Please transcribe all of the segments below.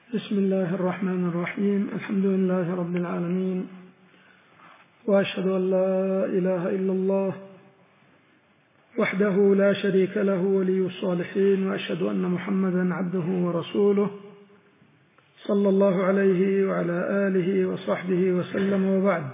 بسم الله الرحمن الرحيم. الحمد لله رب العالمين، وأشهد أن لا إله إلا الله وحده لا شريك له ولي الصالحين، وأشهد أن محمدا عبده ورسوله صلى الله عليه وعلى آله وصحبه وسلم. وبعد،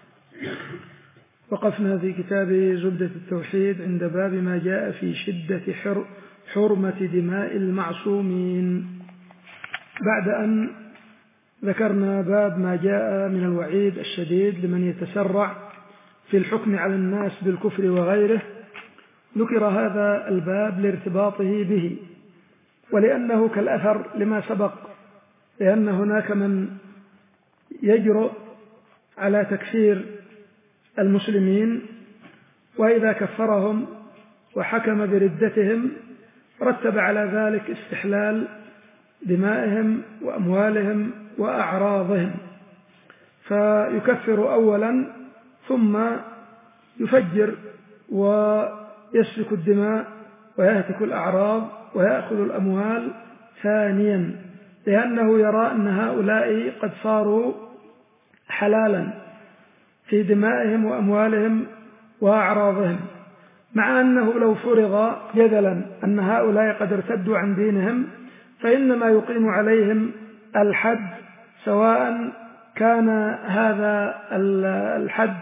وقفنا في كتاب زبدة التوحيد عند باب ما جاء في شدة حرمة دماء المعصومين، بعد أن ذكرنا باب ما جاء من الوعيد الشديد لمن يتسرع في الحكم على الناس بالكفر وغيره. ذكر هذا الباب لارتباطه به، ولأنه كالأثر لما سبق، لأن هناك من يجرؤ على تكفير المسلمين، وإذا كفرهم وحكم بردتهم رتب على ذلك استحلال دمائهم وأموالهم وأعراضهم، فيكفر أولا ثم يفجر ويسفك الدماء ويهتك الأعراض ويأخذ الأموال ثانيا، لأنه يرى أن هؤلاء قد صاروا حلالا في دمائهم وأموالهم وأعراضهم، مع أنه لو فرض جدلا أن هؤلاء قد ارتدوا عن دينهم فإنما يقيم عليهم الحد، سواء كان هذا الحد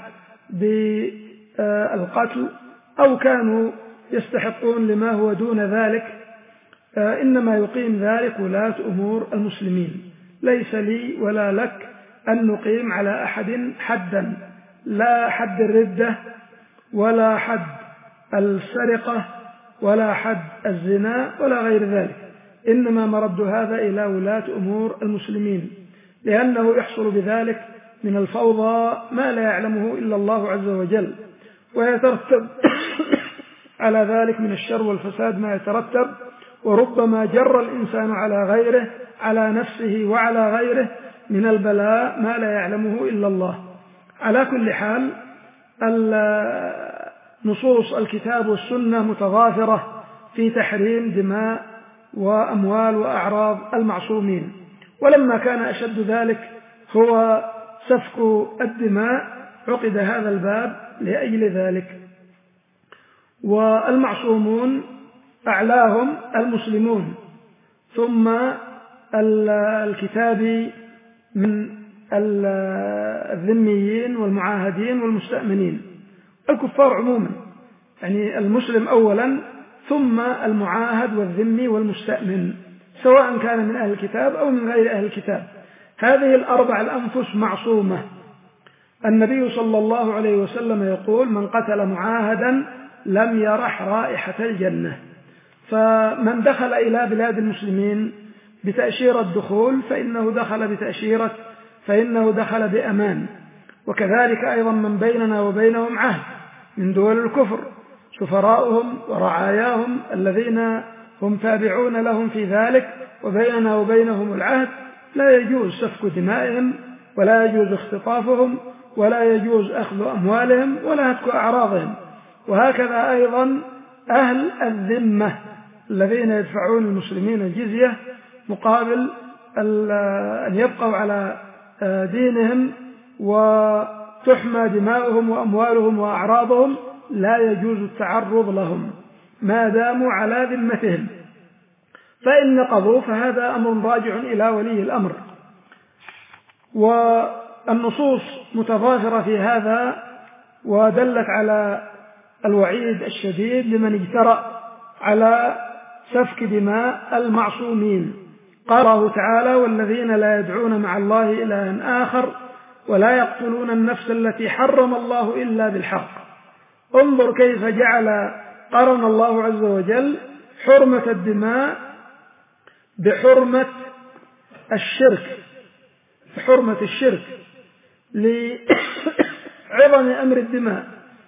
بالقتل أو كانوا يستحقون لما هو دون ذلك. إنما يقيم ذلك ولاة أمور المسلمين. ليس لي ولا لك أن نقيم على أحد حدا، لا حد الردة ولا حد السرقة ولا حد الزنا ولا غير ذلك، إنما مرد هذا إلى ولاة أمور المسلمين، لأنه يحصل بذلك من الفوضى ما لا يعلمه إلا الله عز وجل، ويترتب على ذلك من الشر والفساد ما يترتب، وربما جر الإنسان على غيره، على نفسه وعلى غيره من البلاء ما لا يعلمه إلا الله. على كل حال، نصوص الكتاب والسنة متضافرة في تحريم دماء وأموال وأعراض المعصومين، ولما كان أشد ذلك هو سفك الدماء عقد هذا الباب لأجل ذلك. والمعصومون أعلاهم المسلمون، ثم الكتاب من الذميين والمعاهدين والمستأمنين، الكفار عموما، يعني المسلم أولا ثم المعاهد والذمي والمستأمن، سواء كان من أهل الكتاب أو من غير أهل الكتاب. هذه الأربع الأنفس معصومة. النبي صلى الله عليه وسلم يقول: من قتل معاهدا لم يرح رائحة الجنة. فمن دخل إلى بلاد المسلمين بتأشيرة دخول فإنه دخل بأمان، وكذلك أيضا من بيننا وبينهم عهد من دول الكفر، سفراؤهم ورعاياهم الذين هم تابعون لهم في ذلك، وبيننا وبينهم العهد، لا يجوز سفك دمائهم ولا يجوز اختطافهم ولا يجوز أخذ أموالهم ولا هتك أعراضهم. وهكذا أيضا أهل الذمة الذين يدفعون المسلمين الجزية مقابل أن يبقوا على دينهم وتحمى دماؤهم وأموالهم وأعراضهم، لا يجوز التعرض لهم ما داموا على ذمتهم، فإن نقضوا فهذا أمر راجع إلى ولي الأمر. والنصوص متضافرة في هذا، ودلت على الوعيد الشديد لمن اجترأ على سفك دماء المعصومين. قال الله تعالى: والذين لا يدعون مع الله إلها آخر ولا يقتلون النفس التي حرم الله إلا بالحق. انظر كيف جعل قرن الله عز وجل حرمة الدماء بحرمة الشرك لعظم أمر الدماء.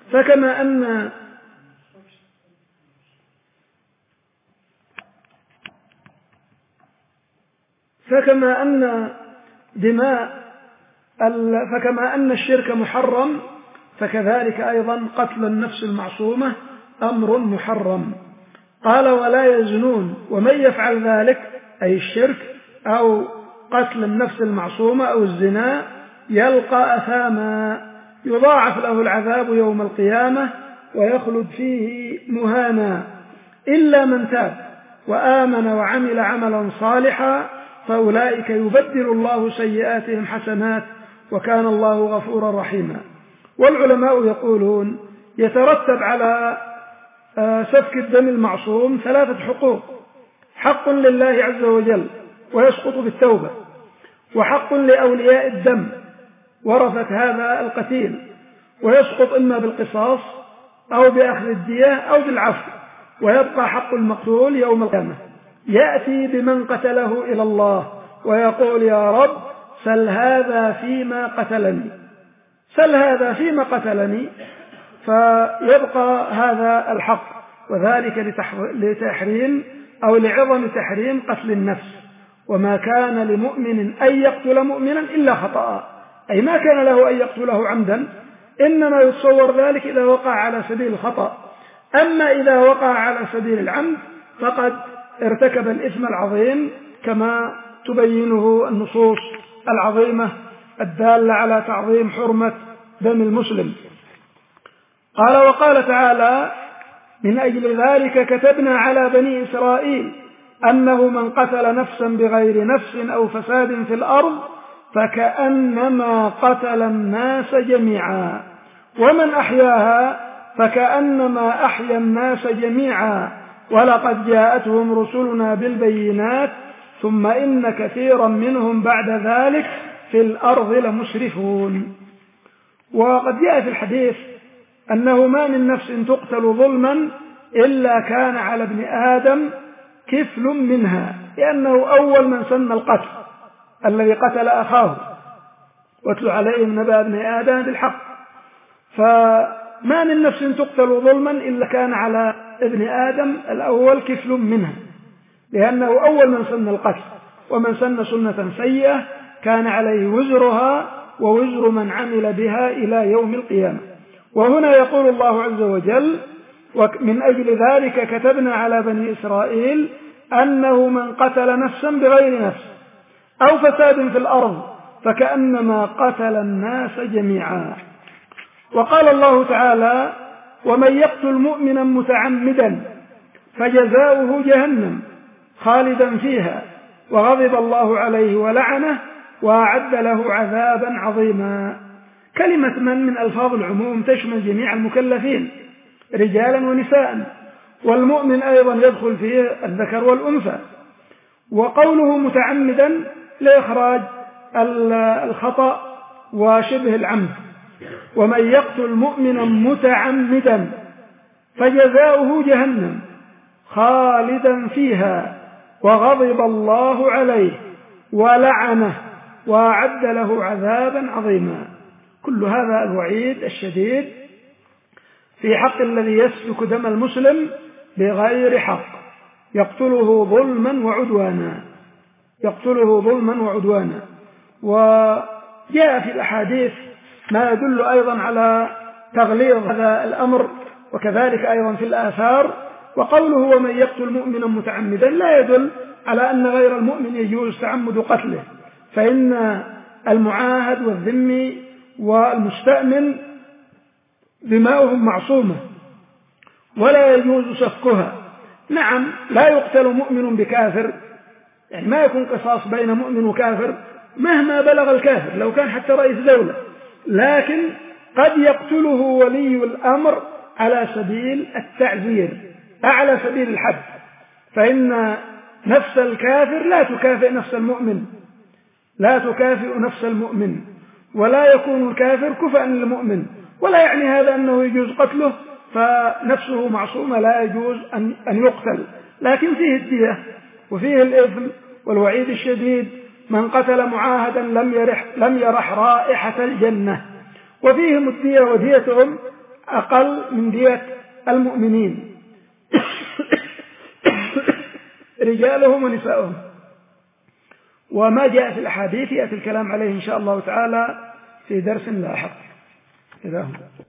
فكما أن الشرك محرم، فكذلك أيضا قتل النفس المعصومة أمر محرم. قال: ولا يزنون، ومن يفعل ذلك أي الشرك أو قتل النفس المعصومة أو الزنا يلقى أثاما يضاعف له العذاب يوم القيامة ويخلد فيه مهانا، إلا من تاب وآمن وعمل عملا صالحا فأولئك يبدل الله سيئاتهم حسنات وكان الله غفورا رحيما. والعلماء يقولون يترتب على سفك الدم المعصوم 3 حقوق: حق لله عز وجل ويسقط بالتوبة، وحق لأولياء الدم ورثة هذا القتيل ويسقط إما بالقصاص أو بأخذ الدية أو بالعفو، ويبقى حق المقتول يوم القيامة يأتي بمن قتله إلى الله ويقول يا رب سل هذا فيما قتلني، سل هذا فيما قتلني، فيبقى هذا الحق، وذلك لتحريم أو لعظم تحريم قتل النفس. وما كان لمؤمن أن يقتل مؤمنا إلا خطأ، أي ما كان له أن يقتله عمدا، إنما يتصور ذلك إذا وقع على سبيل الخطأ، أما إذا وقع على سبيل العمد فقد ارتكب الإثم العظيم كما تبينه النصوص العظيمة الدالة على تعظيم حرمة دم المسلم. قال وقال تعالى من أجل ذلك كتبنا على بني إسرائيل أنه من قتل نفسا بغير نفس أو فساد في الأرض فكأنما قتل الناس جميعا ومن أحياها فكأنما أحيا الناس جميعا ولقد جاءتهم رسلنا بالبينات ثم إن كثيرا منهم بعد ذلك في الأرض لمسرفون. وقد جاء في الحديث أنه ما من نفس تقتل ظلما إلا كان على ابن آدم كفل منها، لأنه أول من سن القتل الذي قتل أخاه واتل عليهم نبأ ابن آدم بالحق، فما من نفس تقتل ظلما إلا كان على ابن آدم الأول كفل منها، لأنه أول من سن القتل، ومن سن سنة سيئة كان عليه وزرها ووزر من عمل بها إلى يوم القيامة. وهنا يقول الله عز وجل ومن أجل ذلك كتبنا على بني إسرائيل أنه من قتل نفسا بغير نفس أو فساد في الأرض فكأنما قتل الناس جميعا. وقال الله تعالى ومن يقتل مؤمنا متعمدا فجزاؤه جهنم خالدا فيها وغضب الله عليه ولعنه وأعد له عذابا عظيما. كلمة من ألفاظ العموم تشمل جميع المكلفين رجالا ونساء، والمؤمن أيضا يدخل فيه الذكر والأنثى. وقوله متعمدا لإخراج الخطأ وشبه العمد. ومن يقتل مؤمنا متعمدا فجزاؤه جهنم خالدا فيها وغضب الله عليه ولعنه وأعد له عذابا عظيما. كل هذا الوعيد الشديد في حق الذي يسفك دم المسلم بغير حق يقتله ظلما وعدوانا، يقتله ظلما وعدوانا. وجاء في الأحاديث ما يدل أيضا على تغليظ هذا الأمر، وكذلك أيضا في الآثار. وقوله ومن يقتل مؤمنا متعمدا لا يدل على أن غير المؤمن يجوز تعمد قتله، فإن المعاهد والذمي والمستأمن دماؤهم معصومة ولا يجوز سفكها. نعم لا يقتل مؤمن بكافر، يعني ما يكون قصاص بين مؤمن وكافر مهما بلغ الكافر لو كان حتى رئيس دولة، لكن قد يقتله ولي الأمر على سبيل التعزير على سبيل الحد، فإن نفس الكافر لا تكافئ نفس المؤمن، لا تكافئ نفس المؤمن، ولا يكون الكافر كفءا للمؤمن. ولا يعني هذا أنه يجوز قتله فنفسه معصومة لا يجوز أن يقتل، لكن فيه الدية وفيه الإثم والوعيد الشديد. من قتل معاهدا لم يرح رائحة الجنة، وفيهم الدية وديتهم أقل من دية المؤمنين رجالهم ونساؤهم. وما جاء في الأحاديث يأتي الكلام عليه إن شاء الله تعالى في درس لاحق.